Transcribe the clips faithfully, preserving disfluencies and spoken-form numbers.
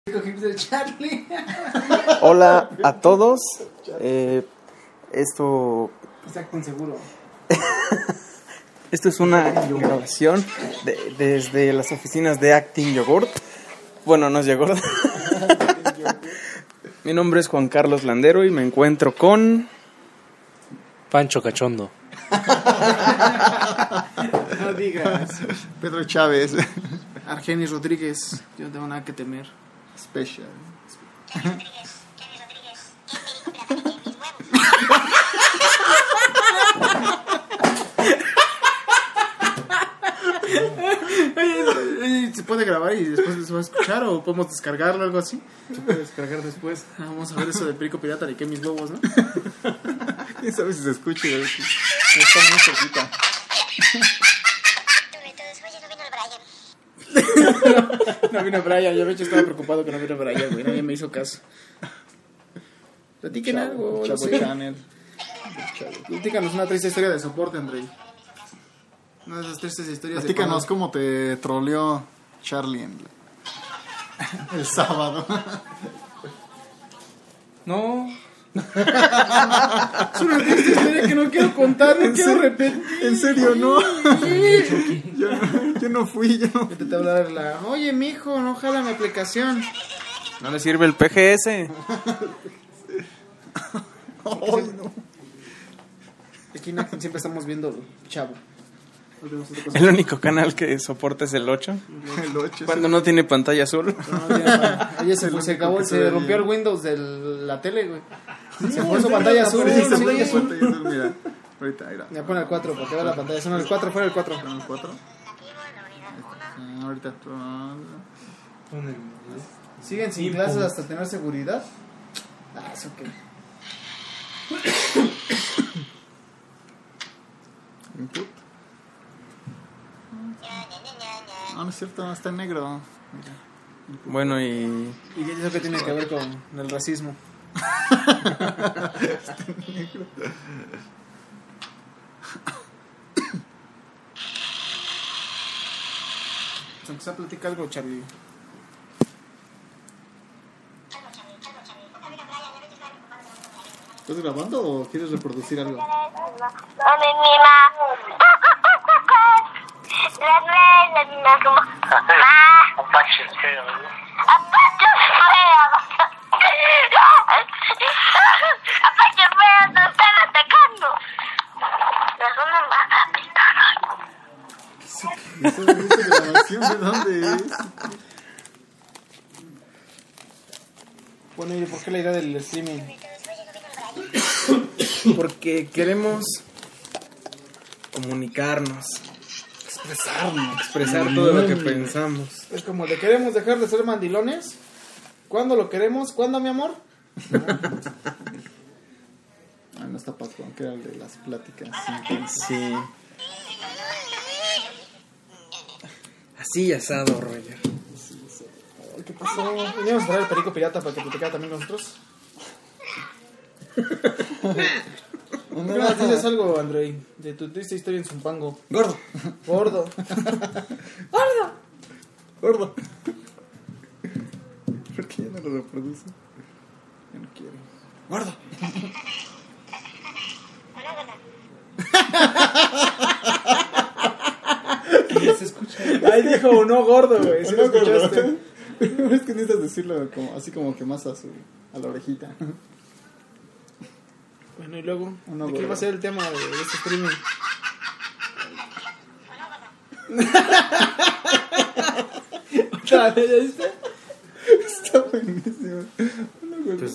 Charlie. Hola a todos. Eh, esto. Exacto, inseguro. Esto es una grabación de, desde las oficinas de Acting Yogurt. Bueno, no es Yogurt. Mi nombre es Juan Carlos Landero y me encuentro con Pancho Cachondo. No digas. Pedro Chávez. Argenis Rodríguez. Yo no tengo nada que temer. Special. ¿Se puede grabar y después se va a escuchar o podemos descargarlo o algo así? Se puede descargar después. Ah, vamos a ver eso de Perico Pirata y que mis lobos, ¿no? ¿Quién sabe si se escucha? Está muy cerquita. No vino Brian, yo de hecho estaba preocupado que no vino Brian, güey, nadie me hizo caso. Platiquen Chavo, algo, Chavo no sé. Channel. Platícanos una triste historia de soporte, Andrei. Una de esas tristes historias. Platícanos cómo te troleó Charlie en la- el sábado. No. Es una triste historia que no quiero contar, no quiero repetir. En serio, no. Yo no, yo no fui, yo no. Te te hablar la. Oye, mijo, no jala mi aplicación. No le sirve el P G S. Ay, no. Aquí no, siempre estamos viendo Chavo. El único canal que soporta es el ocho. El ocho. Cuando no tiene pantalla azul. No, ya, ayer se, El fue, se único acabó, que se se ve rompió bien. el Windows de la tele, güey. Sí, Se fue su pantalla azul. Sí, se sí, fue sí. su pantalla azul, mira. Ahorita, mira. Ya pon el cuatro, porque va la pantalla azul. El cuatro, fuera el cuatro. ¿Con el cuatro? Ah, ahorita. ¿Siguen sin clases hasta tener seguridad? Ah, eso qué. Input. No, no es cierto, está en negro. Mira. Bueno, y ¿Y eso qué tiene que ver con el racismo? Aunque sea platica algo, Charlie. ¿Estás grabando o quieres reproducir algo? ¿Esa grabación de dónde es? Bueno, ¿y por qué la idea del streaming? porque queremos comunicarnos, Expresarnos. expresar todo lo que pensamos. Es como, ¿le queremos dejar de ser mandilones? ¿Cuándo lo queremos? ¿Cuándo, mi amor? Ah, no está Paco, que era el de las pláticas. Sí. Así asado, Roger. Ay, ¿qué pasó? Veníamos a traer el Perico Pirata para que platicara también con nosotros. ¿Por qué no nos dices algo, Andrei? De tu triste historia en Zumpango. Gordo. Gordo. Gordo. Gordo. ¿Por qué ya no lo reproduce? Ya no quiero. Gordo. Se escucha. Ahí dijo uno gordo, güey. ¿Sí lo escuchaste? Es que necesitas decirlo como, así como que más a su a la orejita. Bueno, y luego, Uno ¿de qué gordo. va a ser el tema de, de este streaming? ¿Otra vez, ya viste? Está buenísimo. Uno gordo. Pues,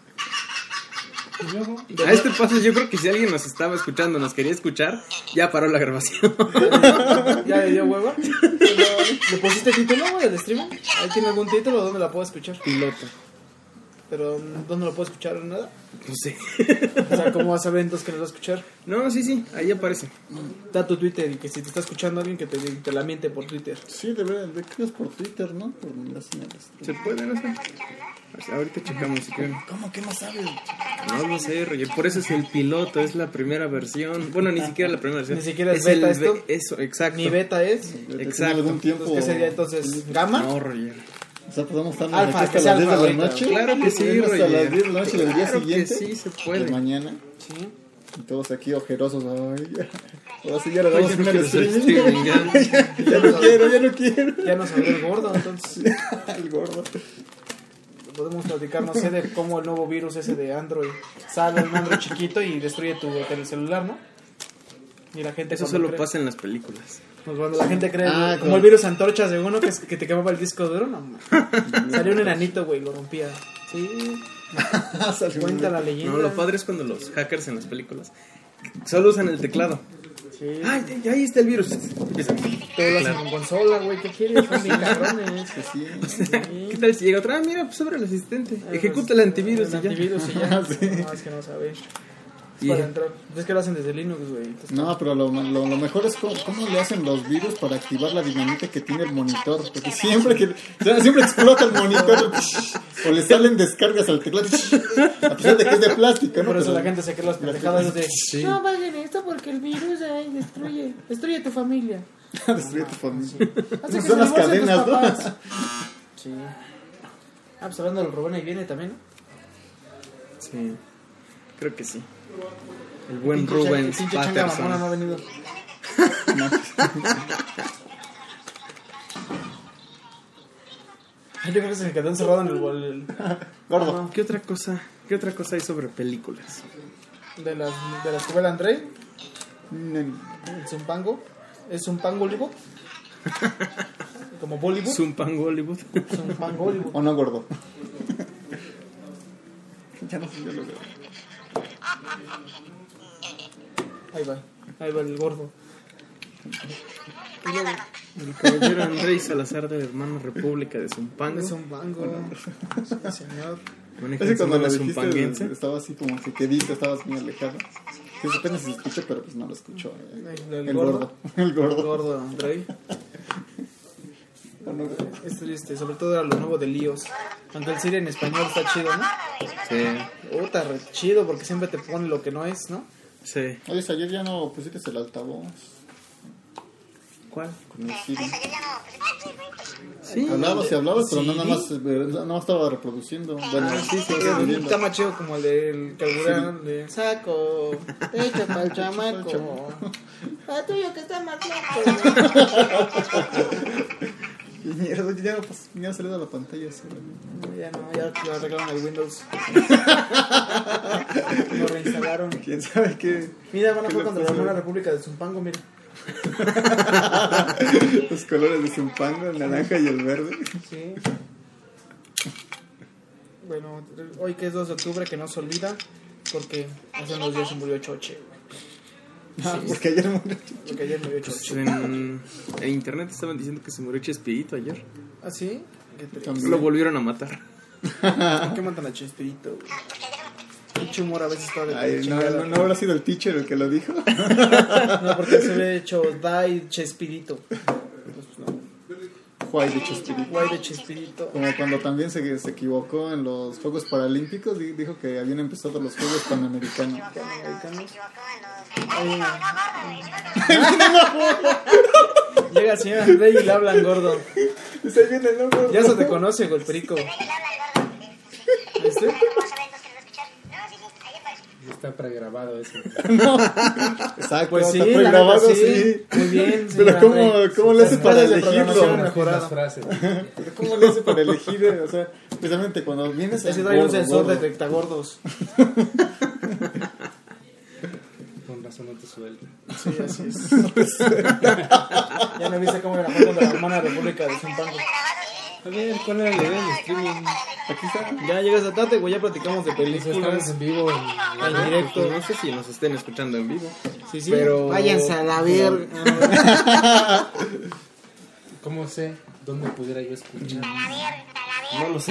Y luego, a este paso yo creo que si alguien nos estaba escuchando, nos quería escuchar, ya paró la grabación. ¿ya le dio hueva? ¿Le pusiste título, güey, del streaming? ¿Ahí tiene algún título donde la puedo escuchar? Piloto. Pero, ¿dónde lo puedo escuchar? ¿Nada? No sé. O sea, ¿cómo vas a ver entonces que nos va a escuchar? No, sí, sí, ahí aparece. Da tu Twitter y que si te está escuchando alguien que te, te la miente por Twitter. Sí, de verdad, de que es por Twitter, ¿no? Por las señales. ¿Se puede, no sé? O sea, ahorita checamos si quieren. ¿Cómo que no sabes? No lo sé, Roger. Por eso es el piloto, es la primera versión. Bueno, ni siquiera la primera versión. Ni siquiera es el beta be- esto. Eso, exacto. Ni beta es. Exacto. Algún tiempo. Entonces, ¿qué sería entonces? ¿Gama? No, Roger. O sea, podemos estar Alfa, aquí que hasta sea las diez de alfa la ahorita. noche. Claro que sí, Hasta Roger. las diez de la noche del día Claro que siguiente. sí, se puede. De mañana. Sí. Y todos aquí ojerosos. Ay, ya. Ahora sí ya le damos Ay, yo no final quiero hacer streaming. streaming, ya. Ya no quiero, ya no quiero. Ya nos habló el gordo, entonces El gordo. podemos platicar, no sé, de cómo el nuevo virus ese de Android sale en un Android chiquito y destruye tu celular, ¿no? Y la gente Eso cuando solo cree- pasa en las películas. pues cuando la gente cree, Ah, como como- el virus antorcha de uno que, es- que te quemaba el disco duro, no, man. Salió un enanito, güey, lo rompía. Sí, cuenta la leyenda. No, lo padre es cuando los hackers en las películas solo usan el teclado. Sí. Ay, ya ahí está el virus. Empiezan. Todo lo hacen en consola, güey, ¿qué quieres? Son bien cabrones. Que sí. ¿Qué tal si llega otra? Ah, mira, pues abre el asistente. Ejecuta el antivirus El y ya. antivirus y ya. Sí. No, es que no sabes. Es Y- para entrar. Es que lo hacen desde Linux, güey. Entonces, No, pero lo, lo, lo mejor es cómo, cómo le hacen los virus para activar la dinamita que tiene el monitor. Porque siempre que o sea, siempre explota el monitor o le salen descargas al teclado. A pesar de que es de plástico, ¿no? por eso Pero- la gente se cree las pendejadas de Sí. no paguen esto porque el virus ay, destruye, destruye tu familia. Destruye tu familia. Hace que Son se las divorcien tus cadenas, ¿no? papás. Sí. Ah, pues hablando del Rubén ahí viene también, ¿no? Sí, creo que sí. El buen Pinche Rubens cha- pinche changa mamona no ha Patterson. venido. Yo creo que se quedó encerrado en el, el- Gordo. ¿Qué otra cosa? ¿Qué otra cosa hay sobre películas? de las de la escuela André, Mm, el Zumpango. ¿Es un pan Hollywood? Como Bollywood. Zumpango Hollywood. Zumpango Hollywood. ¿O no, gordo? Ya no sé, yo lo veo. Ahí va, ahí va el gordo. Y luego, El caballero Andrés Salazar de la hermana República de Zumpango. es un pango. Sí, señor. Maneja Es que su cuando lo zona dijiste zumpanguense. estaba así como que quedito, estabas muy alejado. Sí, apenas se escucha, pero pues no lo escuchó. eh. El, el El gordo. gordo. El El gordo. gordo Andrei. Es triste, sobre todo era lo nuevo de Líos. Aunque el Siri en español está chido, ¿no? Sí, Puta, re chido porque siempre te pone lo que no es, ¿no? sí. Oye, ayer ya no pusiste el altavoz ¿Cuál? con el Siri. Sí. Hablabas y hablabas, pero no Sí. nada más, eh, nada más estaba reproduciendo. Bueno, Ah, sí, sí, está más chido como el del carburán de saco, hecho para el chamaco. Ah, tuyo que está más loco. Y mierda, ya no, pues, ya no salió a la pantalla. Sí. Ya no, ya lo arreglaron el Windows. Lo reinstalaron. ¿Quién sabe qué? Mira, van a ¿Qué jugar le contra la pasó? hermana República de Zumpango, mira. Los colores de Zumpango, el naranja y el verde. Sí. Bueno, hoy que es dos de octubre, que no se olvida, porque hace unos días se murió Choche. Ah, porque ayer murió. Porque ayer murió Pues Choche. en, en internet estaban diciendo que se murió Chespirito ayer. ¿Ah, sí? Qué triste. También. Lo volvieron a matar. ¿Por qué matan a Chespirito? Mucho humor a veces está de Ay, no, chingada. no, no habrá sido el teacher el que lo dijo. No, porque se ve hecho Die Chespirito. Entonces, no. Guay de Chespirito. Guay de Chespirito. Como cuando también se, se equivocó en los Juegos Paralímpicos, di- dijo que habían empezado los Juegos Panamericanos. Panamericanos. Ay, llega el señor André y le hablan gordo. Se viene el nombre. Ya se te conoce, golperico. ¿Viste? Está pregrabado eso. Exacto, Pues sí, está la pregrabado, neta, sí. sí. Muy bien, Pero señor ¿cómo, André. ¿cómo le hace Las para redes de programación elegirlo? mejorado. Las frases. Pero ¿cómo le hace para elegir? eh? O sea, precisamente cuando vienes a Ese trae un gordo, sensor gordo. detectagordos. Con razón no te suelto. Sí, así es. Ya no viste cómo era la foto de la hermana República de Zumpango. A ver, ¿cuál era la idea del streaming? Aquí está. Ya llegas a tarde, güey, ya platicamos de Pues estamos películas. en vivo. En... En directo. No sé si nos estén escuchando en vivo. Sí, sí. Pero- Váyanse a la verga. ¿Cómo sé dónde pudiera yo escuchar? No lo sé.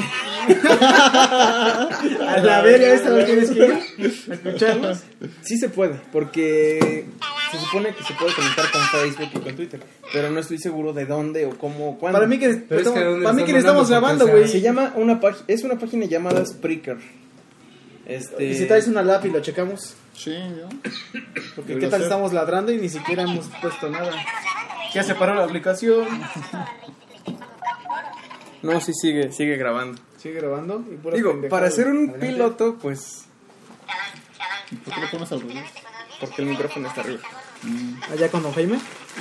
A la verga, esta vez tienes que ir a escucharlos. Sí se puede, porque se supone que se puede conectar con Facebook y con Twitter, pero no estoy seguro de dónde o cómo, cuándo. Para mí que, Pero es que estamos, ¿dónde para mí estás que le estamos mandando grabando, tu güey. Se llama una página, es una página llamada Spreaker. Este, Y si traes una lápiz lo checamos. Sí, yo. Porque Debería qué tal ser. estamos ladrando y ni siquiera hemos puesto nada. Ya se paró la aplicación. No, sí sigue, sigue grabando. Sigue grabando. Y puras Digo, pendejadas. para ser un Adelante. piloto, pues, ¿Por qué lo pones al revés? porque el micrófono está arriba. Allá con don Jaime.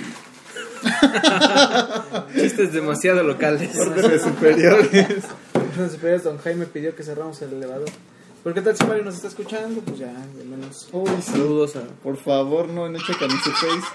Chistes demasiado locales. Órdenes superiores. Los superiores, don Jaime pidió que cerramos el elevador. ¿Pero qué tal si Mario nos está escuchando? Pues ya, de menos. Uy, sí. Saludos a... Por favor, no en checan en su face.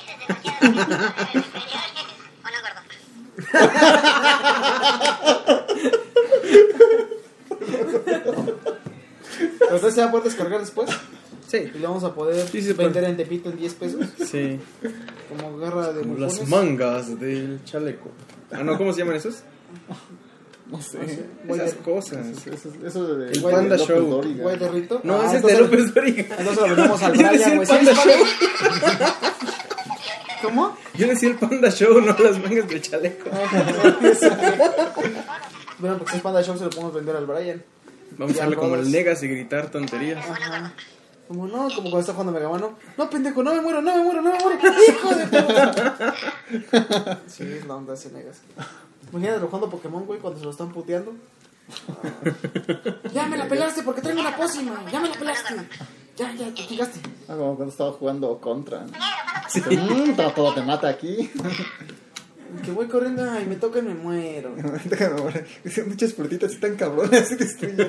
¿Pero entonces se va a poder descargar después? Sí. Y le vamos a poder Sí, sí, vender puede. en Tepito en diez pesos. Sí. Como garra de Como las bufones. mangas del chaleco. Ah, no, ¿cómo se llaman esos? No sé. Esas cosas. Eso, eso, eso de El de Panda López Show. Dóriga. Güey de Rito. No, Ah, ese es de entonces- López Dóriga. Entonces lo vendemos al Yo decía Brian, el güey. Panda ¿Sí? Show. ¿Cómo? Yo decía el Panda Show, no las mangas del chaleco. Bueno, porque si es Panda Show se lo podemos vender al Brian. Vamos a Ya, hacerle como el todos. Negas y gritar tonterías. Ajá. Como no, como cuando está jugando Mega Man, no, no pendejo, no me muero, no me muero, no me muero, hijo de puta. Sí, es la onda ese negas. Imagínate jugando Pokémon, güey, cuando se lo están puteando. Ya me la pelaste porque traigo una pócima, ya me la pelaste. Ya, ya, te fijaste. Ah, como cuando estaba jugando contra. Sí. Mmm, todo te mata aquí. Que voy corriendo y me toca y me muero. Déjame morir. Dicen muchas frutitas y tan cabronas y destruyen.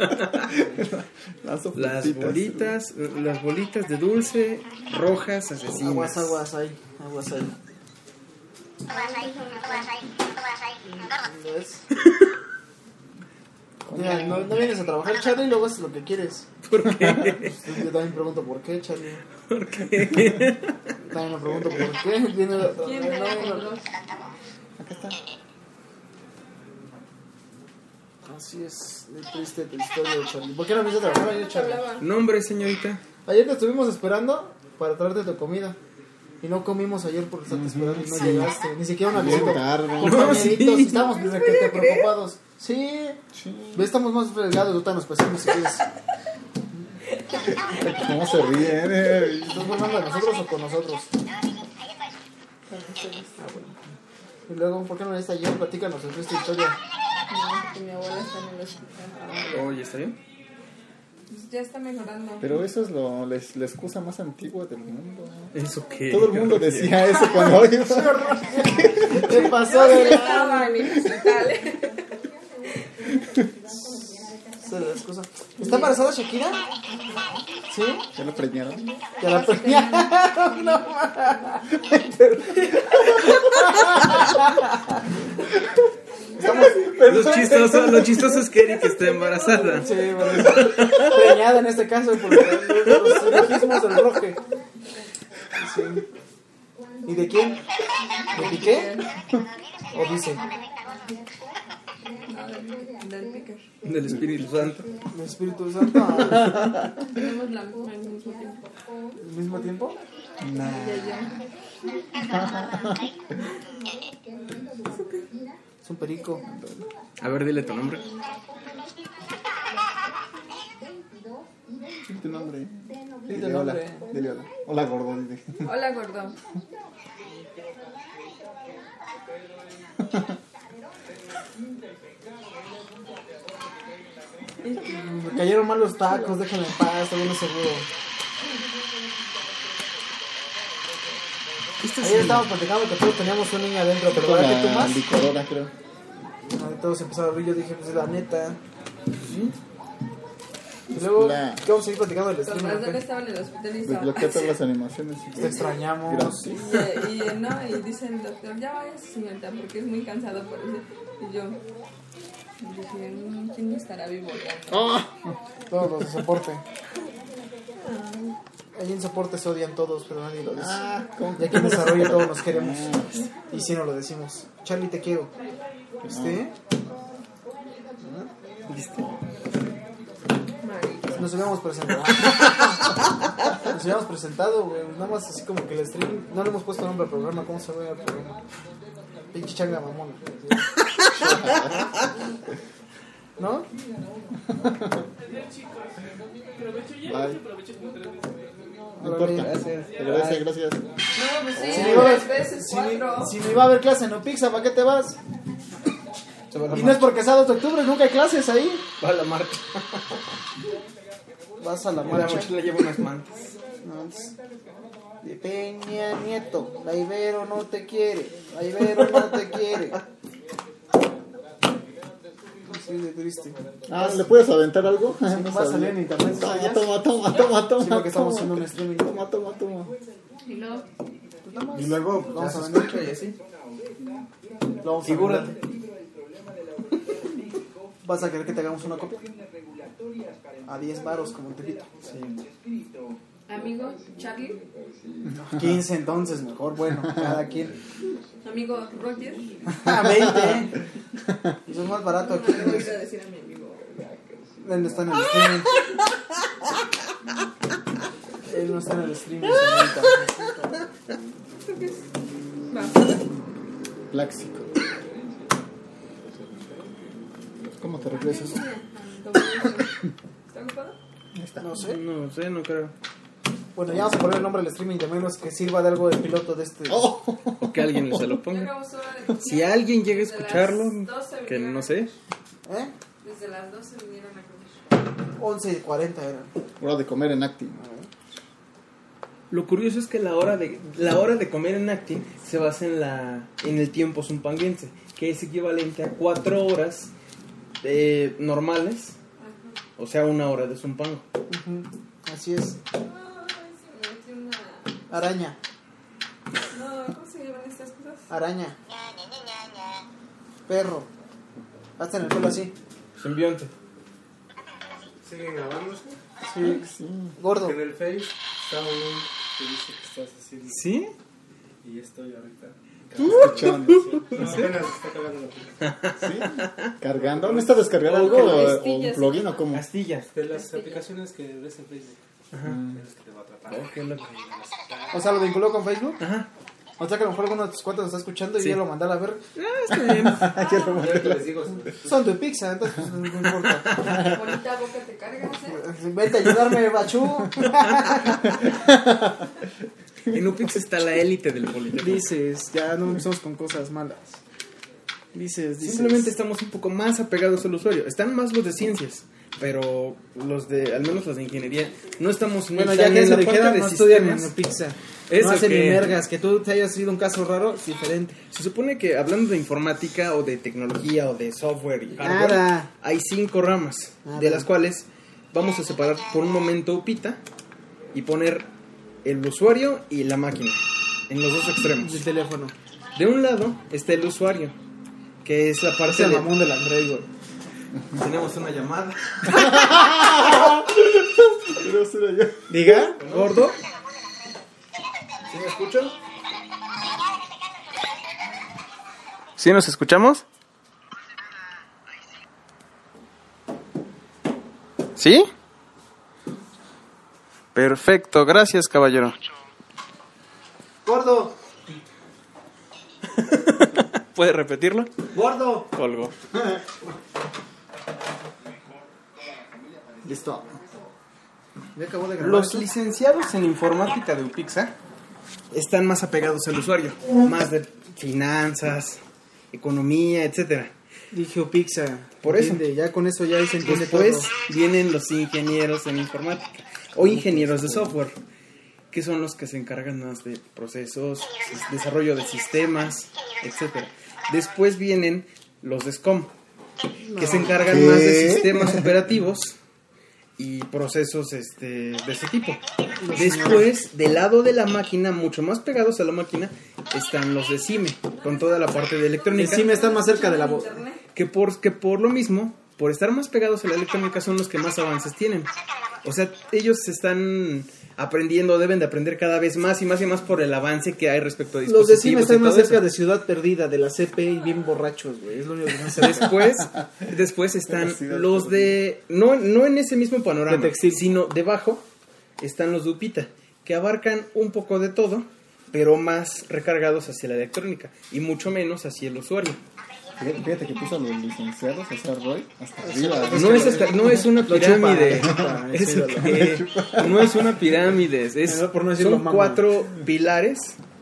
Lanzo Las frutitas. bolitas, las bolitas de dulce rojas asesinas. Aguas, aguas ahí, aguas ahí. ¿Ves? Mira, no, no vienes a trabajar, Charlie, y luego haces lo que quieres. ¿Por qué? Pues yo también pregunto por qué, Charlie. ¿Por qué? También me pregunto por qué. Viene a ¿Quién te la compró? Acá está. Así es, de triste tu historia de Charlie. ¿Por qué no viniste a trabajar ayer, Charlie? Hablaba. Nombre, señorita. Ayer te estuvimos esperando para traerte tu comida. Y no comimos ayer por estarte esperando y no llegaste. Ni siquiera una Bien visita. tarde. Compañeritos, No, sí. estamos requete preocupados. Sí, Sí. ve, estamos más fregados, ahorita nos pasamos si quieres. ¿Cómo se ríen? eh? ¿Estás hablando de nosotros o con nosotros? Y luego, ¿por qué no está ayer? Platícanos esta historia. No, porque mi abuela está en el hospital. Oye, ¿está bien? Pues ya está mejorando. Pero eso es lo, la, la excusa más antigua del mundo. ¿Eso qué? Todo el mundo decía eso cuando iba. ¿Qué pasó, Yo sí de la... estaba en el hospital. Esa es la excusa. ¿Está embarazada Shakira? ¿Sí? ¿Ya lo preñaron? Ya la premiaron. No mames. Lo chistoso, lo chistoso es que Erika está embarazada. Sí, bueno, preñada en este caso por los, los silogismos del roje. Sí. ¿Y de quién? ¿De Piqué? ¿O dice? Del picker. Del Espíritu Santo. ¿El Espíritu Santo al Tenemos la misma al mismo tiempo. mismo tiempo? Ella y yo. Es un perico. A ver, dile tu nombre. ¿Qué tu nombre? Dile Dile hola. nombre. Dile hola. Hola, gordo. Dile. Hola, gordo. Me cayeron mal los tacos, déjame en paz, estoy bien seguro. Ayer estábamos platicando que todos teníamos un niño adentro, pero Con ¿verdad que tú la más? licuadora, creo. Ahí todos empezaron a abrir, yo dije, pues la neta. Y luego, La- ¿qué vamos a seguir platicando del Con stream? razón ¿O qué? estaba en el hospital y estaba. Desbloquea todas las animaciones. Te extrañamos. Gracias. Y, y, no, y dice el doctor, ya vaya señorita, porque es muy cansado por eso. Y yo, y dije, "Mm, ¿quién me estará vivoreando? Todos los de soporte. Ahí en soporte se odian todos, pero nadie lo dice. Ah, ¿cómo Y aquí en desarrollo todos nos queremos. Y si no lo decimos. Charlie, te quiero. ¿Viste? Marica. Nos habíamos presentado. Nos habíamos presentado, güey. Nada más así como que el stream. No le hemos puesto nombre al programa. ¿Cómo se ve el programa? Pinche changa mamona. ¿No? Bye. No Órale. importa. Gracias. Gracias, gracias. No, pues sí, Si me iba a tres ver, veces, si, cuatro. si me iba a ver clase en Opixa, ¿para qué te vas? Se va a la Y no es marcha. porque sea dos de octubre, nunca hay clases ahí. Va a la marcha. Vas a la En la marcha. mochila lleva unas mantas. No, es- de Peña Nieto, la Ibero no te quiere, la Ibero no te quiere. Sí, de triste. Ah, ¿le puedes aventar algo? Sí, No va a sabía. salir en internet. Toma, ¿sabías? toma, toma, toma, toma. Sí, porque estamos toma. haciendo un streaming. Toma, toma, toma. Y luego, Y luego Ya vamos se a vender. escucha y así. Lo vamos a Figúrate. vender. ¿Vas a querer que te hagamos una copia? A diez varos como un tepito. amigo Charlie, quince entonces, mejor, bueno, cada quien. amigo Roger. A veinte. Eso es más barato aquí. No, no voy a decir a mi amigo. Él no está en el streaming. Él no está en el streaming, señorita. ¿Esto qué es? Va. Láxico. ¿Cómo te regresas? ¿Está ocupado? No sé. No sé, no creo. Bueno, ya vamos a poner el nombre del streaming, de menos que sirva de algo del piloto de este. Oh. O que alguien se lo Ya ponga. acabó su hora de comida. Si alguien llega a Desde las escucharlo, doce que vinieron no a- sé. ¿Eh? Desde las doce vinieron a comer. once y cuarenta eran. Hora de comer en Acti. Lo curioso es que la hora de la hora de comer en Actin se basa en la en el tiempo zumpanguense, que es equivalente a cuatro horas eh, normales, o sea, una hora de zumpango. Ujú, así es. Ay, se me metió una... Araña. No, ¿cómo se llaman estas cosas? Araña. Perro. Hasta en el pelo así. Simbionte. ¿Siguen grabando? Sí. Sí. Gordo. En el Face está un que dice que estás haciendo. ¿Sí? Y estoy ahorita. Escuchando. Apenas está cargando la película. ¿Sí? ¿Cargando? ¿No está descargando algo? ¿O o un Pastillas. plugin o cómo? Astillas. De las aplicaciones que ves en Facebook. Mm. Es que te va a atrapar. Oh, qué loco. O sea, lo vinculó con Facebook. Ajá. O sea, que a lo mejor alguno de tus cuates lo está escuchando y Sí. ya lo mandara a ver. Ah, está bien. Ya que les digo, Son tu pizza, entonces pues, no importa. Bonita boca te cargas, ¿eh? Vente a ayudarme, Bachú. En Upix está la élite del Politécnico. Dices, ya no empezamos con cosas malas. Dices, dices. Simplemente estamos un poco más apegados al usuario. Están más los de ciencias, pero los de, al menos los de ingeniería, no estamos ni Bueno, tan ya que en se la dijeron, parte no de estudian en sistemas. pizza. Eso No hacen que- ni mergas. Que tú te hayas sido un caso raro, es diferente. Se supone que hablando de informática o de tecnología o de software y hardware, Nada. hay cinco ramas, Nada. de las cuales vamos a separar por un momento Upita y poner el usuario y la máquina en los dos extremos. El teléfono. De un lado está el usuario, que es la Es parte el de... mamón del Andrei, güey. Tenemos una llamada. Quiero ser yo. Diga. Gordo. ¿Sí me escuchan? ¿Sí nos escuchamos? ¿Sí? Perfecto, gracias, caballero. Gordo. ¿Puede repetirlo? Gordo. Colgo. Listo. Ya acabó de grabar. Los esto? licenciados en informática de Upixa están más apegados al usuario, más de finanzas, economía, etcétera. Dije pizza. Por eso. Entiende, ya con eso ya se entiende Después todo. vienen los ingenieros en informática o ingenieros de software, que son los que se encargan más de procesos, desarrollo de sistemas, etcétera. Después vienen los de SCOM, que se encargan ¿Qué? más de sistemas operativos y procesos este, de ese tipo. Después, del lado de la máquina, mucho más pegados a la máquina, están los de CIME, con toda la parte de electrónica. Sí me están más cerca de la voz. Internet. Que por, que por lo mismo, por estar más pegados a la electrónica, son los que más avances tienen. O sea, ellos están aprendiendo, deben de aprender cada vez más y más y más por el avance que hay respecto a Los dispositivos. de CIME y están más todo cerca eso. de Ciudad Perdida, de la C P y bien borrachos, güey. Es lo único que no se Después, después están los de... No, no en ese mismo panorama, De textil. sino debajo están los de Upita, que abarcan un poco de todo, pero más recargados hacia la electrónica y mucho menos hacia el usuario. Fíjate, fíjate que puso a los licenciados, o sea, Roy, hasta arriba. No es, hasta- no es una Lo chupa, pirámide. lo chupa, Es sí, lo- que no es una pirámide. Es, Por no decirlo, son mamá. cuatro pilares.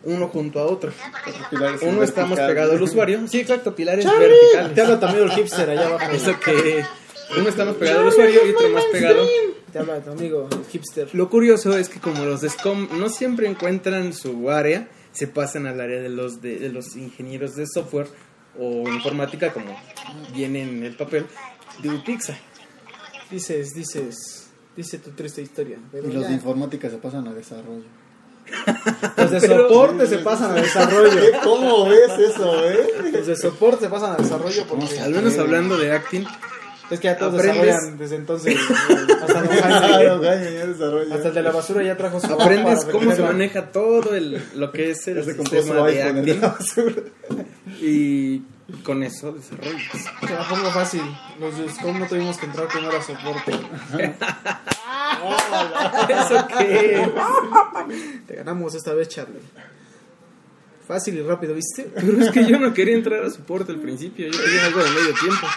uno junto a otro. Pilares Uno está más vertical. pegado al usuario. Sí, exacto, pilares Charlie, verticales. te habla también el hipster allá abajo. Eso que uno está más pegado al usuario y otro más pegado. Te habla tu amigo el hipster. Lo curioso es que como los de SCOM no siempre encuentran su área, se pasan al área de los de, de los ingenieros de software o informática, como viene en el papel de UPIXA. Dices, dices, dice tu triste historia. Pero Y los ya. de informática se pasan a desarrollo. Los de Pero- soporte se pasan a desarrollo. ¿Cómo ves eso, eh? Los de soporte se pasan a desarrollo porque Al menos hablando de acting, es que ya todos aprendes- desarrollan desde entonces. Hasta, don Jaime, Claro, Jaime, ya desarrolla. hasta el de la basura ya trajo su aprendes para cómo se recogerla. maneja todo el, lo que es el Ya se compró su sistema de iPhone en la acting basura. y con eso desarrollas. Te la pongo fácil. Los de SCOM no tuvimos que entrar primero a soporte. ¿Eso qué? Te ganamos esta vez, Charlie. Fácil y rápido, ¿viste? Pero es que yo no quería entrar a soporte al principio, yo quería algo de medio tiempo.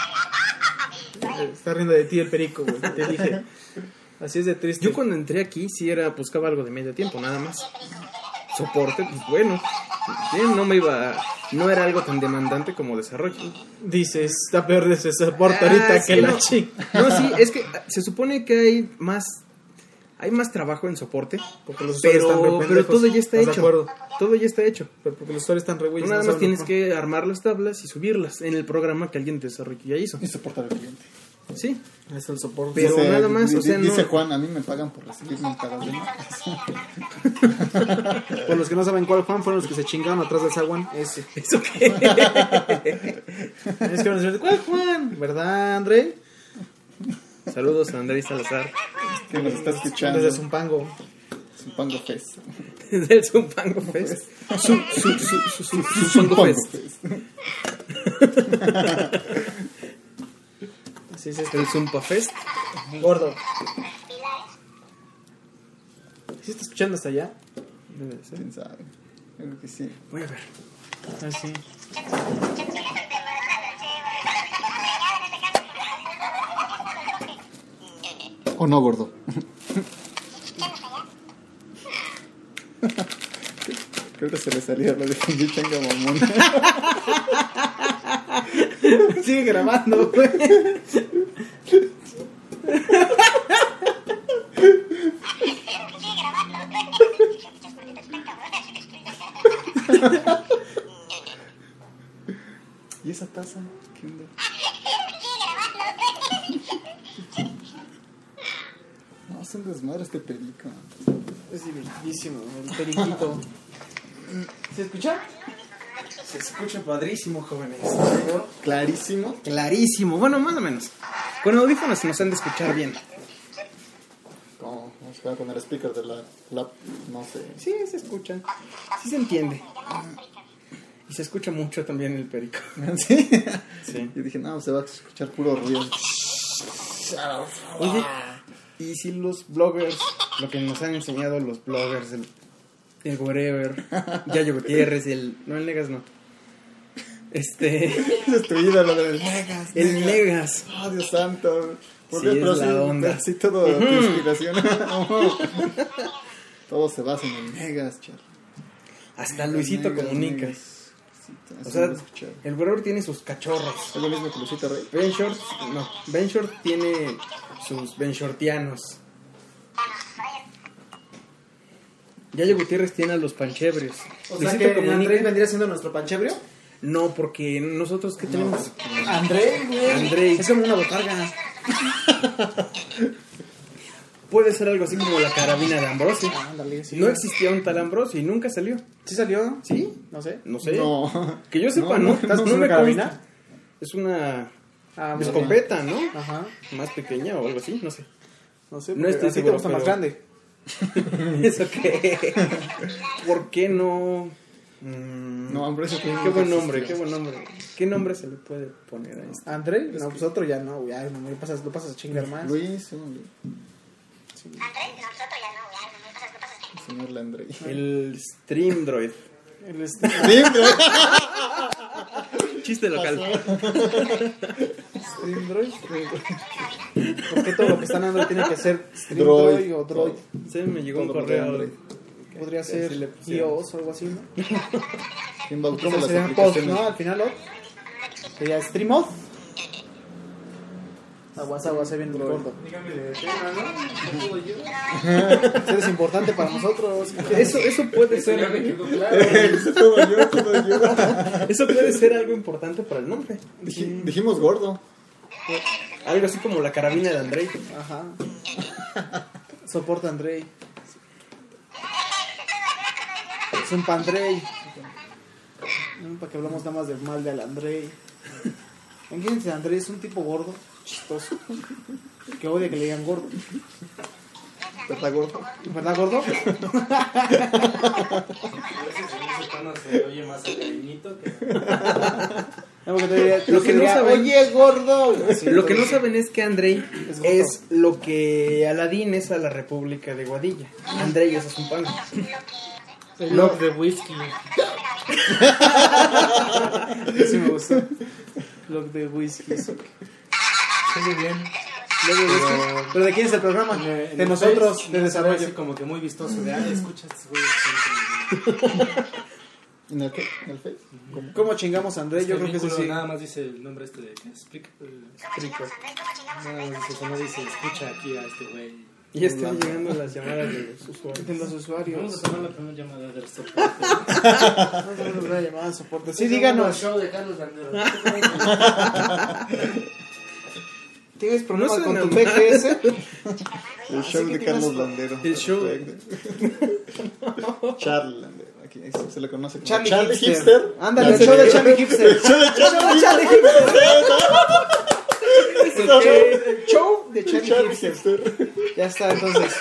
Está riendo de ti el perico, güey. Te dije. Así es de triste. Yo cuando entré aquí sí era buscaba algo de medio tiempo, nada más. Soporte, pues bueno, bien, no me iba, no era algo tan demandante como desarrollo. Dices, está peor de ese soporte Ah, ahorita sí, que no. la chica. No, sí, es que se supone que hay más hay más trabajo en soporte, Porque los usuarios están re pero, pero pendejos. todo ya está ¿Estás de hecho. acuerdo? Todo ya está hecho. Pero porque los usuarios están re Tú güeyes. nada no más saben tienes cómo. que armar las tablas y subirlas en el programa que alguien de desarrollo ya hizo. Y soportar al cliente. Sí, Es el soporte. Pero Dice- nada más, di- o sea, dice no- Juan, a mí me pagan por recibir mentadas de madre. Por los que no saben cuál Juan, fueron los que se chingaron atrás del Zaguán. Ese. ¿eso qué? Es que van a decir, ¿cuál Juan? ¿Verdad, André? Saludos a Andrés Salazar Que nos está escuchando. Desde Zumpango. Zumpango Fest. del Zumpango Fest. Su, su, su, su, su, su Zumpango Fest. Así es esto. El Zumpa Fest. Gordo. ¿Sí está escuchando hasta allá? Debe de ser. ¿Quién sabe? Creo que sí. Voy a ver. Ah, sí. ¿O no, gordo? Creo que se le salió lo de Changa Mamón. Sigue grabando, güey. ¿Y esa taza? ¿Qué onda? No, es un desmadre este perico. Es divertidísimo, el periquito. ¿Se escucha? Se escucha padrísimo, jóvenes. Clarísimo. Clarísimo. Bueno, más o menos. Con audífonos nos han de escuchar bien. ¿Cómo? Vamos a con el speaker de la lap. No sé. Sí, se escucha. Sí se entiende. Y se escucha mucho también el perico. ¿Sí? Sí. Yo dije, no, se va a escuchar puro ruido. Oye, y si los bloggers, lo que nos han enseñado los bloggers, el, el Wherever, Yayo Gutiérrez, el. No, el Negas no. Este. Ese es tu ídolo del Negas. El Negas. Oh, Dios santo. ¿Por Sí, qué? es Pero la sí, onda. pero sí, todo tu inspiración. Todo se basa en el Negas, char. Hasta Luisito Negas, Comunica. Negas. Sí, O así sea, lo he escuchado. el Wherever tiene sus cachorros. ¿Es lo mismo que Luisito Rey? Ben Short, no. Ben Short tiene sus Ben Shortianos. Yayo Gutiérrez tiene a los panchebrios. O sea Luisito que Comunica- André vendría siendo nuestro panchebrio. No, porque nosotros que tenemos. André, güey. André. Es como una botarga. Puede ser algo así como la carabina de Ambrosio. Ándale, sí. No existía un tal Ambrosio y nunca salió. ¿Sí salió? ¿Sí? No sé. No sé. No. Que yo sepa, No, no. no, No, ¿estás no con me una carabina? consta. Es una Ah, muy bien. escopeta, ¿no? Ajá. Más pequeña o algo así, no sé. No sé. No porque estoy a ti te seguro, gusta más pero- grande. ¿Eso qué? ¿Por qué no? Mm, No, Ambrosio Qué, tiene qué buen muchos nombre, qué estilos. buen nombre. ¿Qué nombre se le puede poner a esto? ¿André? No, pues otro ya no, güey. Ay, no, lo pasas, lo pasas a chingar más. Luis, un señor Landry. El Stream Droid. El este- Chiste local. Stream Droid. ¿Por qué todo lo que está en Android tiene que ser Stream Droid. Droid o Droid? Sí, me llegó un Todo lo correo de Android. podría ser Sí le pusieron. iOS o algo así, ¿no? ¿Quién bautiza ¿Cómo las sería? Pod, aplicaciones? ¿no? Al final, ¿no? Sería StreamOff. Aguas, aguas, ahí viene el gordo. Dígame de tema, ¿no? ¿No puedo yo? Eso es importante para nosotros. Eso, eso puede Eso ya me ser. quedó claro. Eso todo yo, todo yo. Eso puede ser algo importante para el nombre. Dij- dijimos gordo. Algo así como la carabina de Andrei. Ajá. Soporta Andrei. Es un Pandrey. No, para que hablamos nada más del mal del Andrei. Imagínense, Andrei es un tipo gordo, chistoso, que odia que le digan gordo. ¿Verdad, gordo? ¿Verdad, gordo? A veces en ese tono se oye más a cariñito que... No, porque te diría- Lo que no diría, saben- oye, gordo. Sí, Lo que no entonces, saben es que Andrei Es gordo. es lo que Aladín es a la República de Guadilla. Andrei es a Zumpanga. Log de whisky. Sí me gustó. Log de whisky. Sí. Muy bien. Log de whisky. Pero- Pero ¿de quién es el programa? En el- en De el nosotros, Face, de no se ve así desarrollo. como que muy vistoso de, ah, escucha estos güeyes. ¿En el qué? ¿En el Face? ¿Cómo chingamos a Andrei? Yo El creo que ese vínculo sí. nada más dice el nombre este de... ¿qué? Explica. Explico. Nada más dice eso, no dice, escucha aquí a este güey. Y están llegando las llamadas de los usuarios. De los Vamos usuarios. a tomar la primera llamada del soporte. Vamos a ver una llamada de soporte. Sí, díganos. show de Carlos Landero. ¿Tienes problemas No con suena tu P G S? El show que de tienes- Carlos Landero. El show. Charlie Landero. Aquí se le conoce como Charlie, Charlie Hipster. Hipster. Ándale, el Ya show sé. de Charlie Hipster. El show de Charlie Charlie Hipster. El show de Charlie Charlie Hipster. Hipster. Ya está, entonces.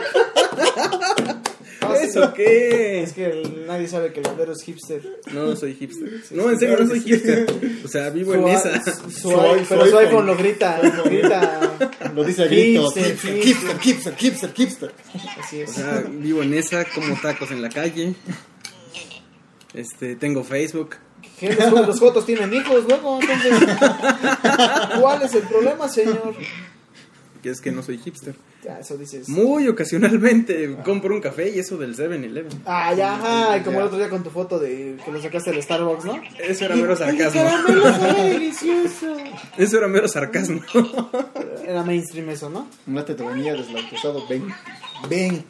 ¿Eso qué? Es que el- nadie sabe que el Landero es hipster. No, soy hipster. No, en serio, no soy hipster. O sea, vivo en Su- esa. su- Su su- i- pero su su iPhone. iPhone lo grita. Grita. Lo dice a gritos. Hipster, Hipster, hipster, hipster, hipster. Así O es. sea, vivo en esa, como tacos en la calle. Este, tengo Facebook. Que los, los jotos tienen hijos luego, entonces. ¿Cuál es el problema, señor? Que es que no soy hipster. Ya, eso dices. Muy ocasionalmente compro un café y eso del seven eleven. Ah, ya, ajá, y como el otro día con tu foto de que lo sacaste del Starbucks, ¿no? Eso era mero El sarcasmo. caramelo sabe delicioso. Eso era mero sarcasmo. Era mainstream eso, ¿no? Un late te venía deslactosado veinte. veinte.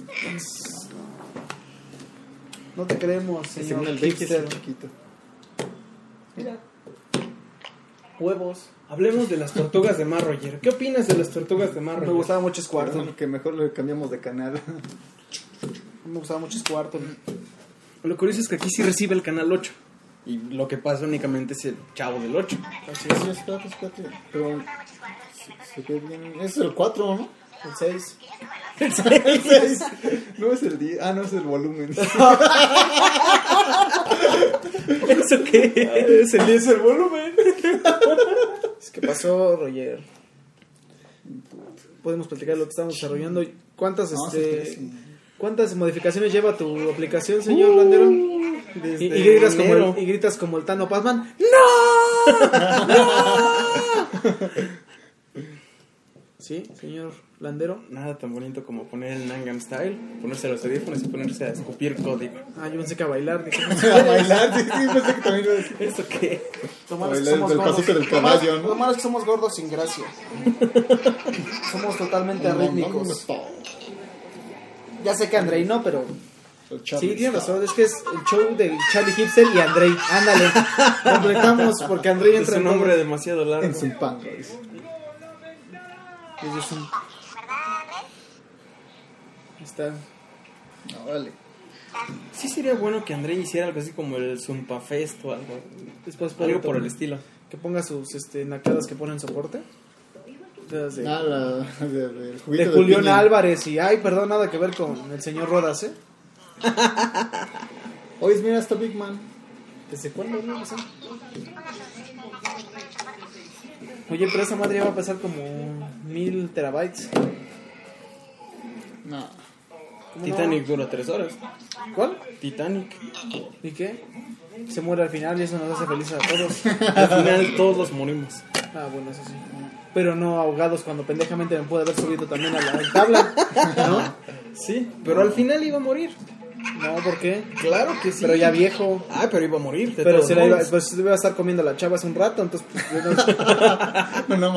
No te creemos, señor Según el veinte es hipster. chiquito. Mira. Huevos. Hablemos de las tortugas de mar, Roger. ¿Qué opinas de las tortugas de mar, Me Roger? gustaba mucho Squirtle. Bueno, que mejor le cambiamos de canal. Me gustaba mucho Squirtle. Lo curioso es que aquí sí recibe el canal ocho. Y lo que pasa únicamente es el chavo del ocho. Así es, espérate, espérate. Pero se, se ve bien. Es el cuatro, ¿no? El seis. El seis. No es el diez. Ah, no es el volumen. ¿Eso qué es? El diez el volumen. ¿Qué pasó, Roger? Podemos platicar lo que estamos desarrollando. ¿Cuántas, No, sí, este, sí. ¿cuántas modificaciones lleva tu aplicación, señor Landero? Y, Desde y gritas como enero. el, y gritas como el Tano Pazman. ¡No! ¡No! ¿Sí, señor Landero? Nada tan bonito como poner el Nangan Style, ponerse los audífonos y ponerse a escupir código. Ah, yo pensé que a bailar. Dije, A bailar, sí, sí, pensé que también iba a decir. ¿Eso qué? lo malo es que Bailar somos del gordos. pasito del Lo malo- caballo, ¿no? Lo malo es que somos gordos sin gracia. Somos totalmente arrítmicos. Ya sé que Andrei no, pero... El Charlie Sí, tienes Star. razón, es que es el show de Charlie Hipster y Andrei. Ándale, completamos porque Andrei Es entra un en nombre todo. demasiado largo. En Zumpanga, dice. Ese es un- Ahí está. No, vale. Sí sería bueno que André hiciera algo así como el Zumpa Fest o algo. Después Algo puede- por el estilo. Que ponga sus este, nacadas que ponen soporte. De, de, Ah, la, de, de, el juguito de de Julián piña. Álvarez y ay, perdón, nada que ver con el señor Rodas, ¿eh? Oye, mira, está Big Man. ¿Desde cuándo? No sé. Oye, pero esa madre ya va a pesar como mil terabytes. No. ¿Cómo Titanic dura tres horas. no? ¿Cuál? Titanic. ¿Y qué? Se muere al final y eso nos hace felices a todos. Al final todos morimos. Ah, bueno, eso sí. Pero no ahogados cuando pendejamente me puede haber subido también a la tabla, ¿no? Sí, pero al final iba a morir. No, ¿por qué? Claro que sí. Pero ya viejo. Ah, pero iba a morir. de Pero todos se la iba, modos. pues iba a estar comiendo la chava hace un rato, entonces pues, yo no- No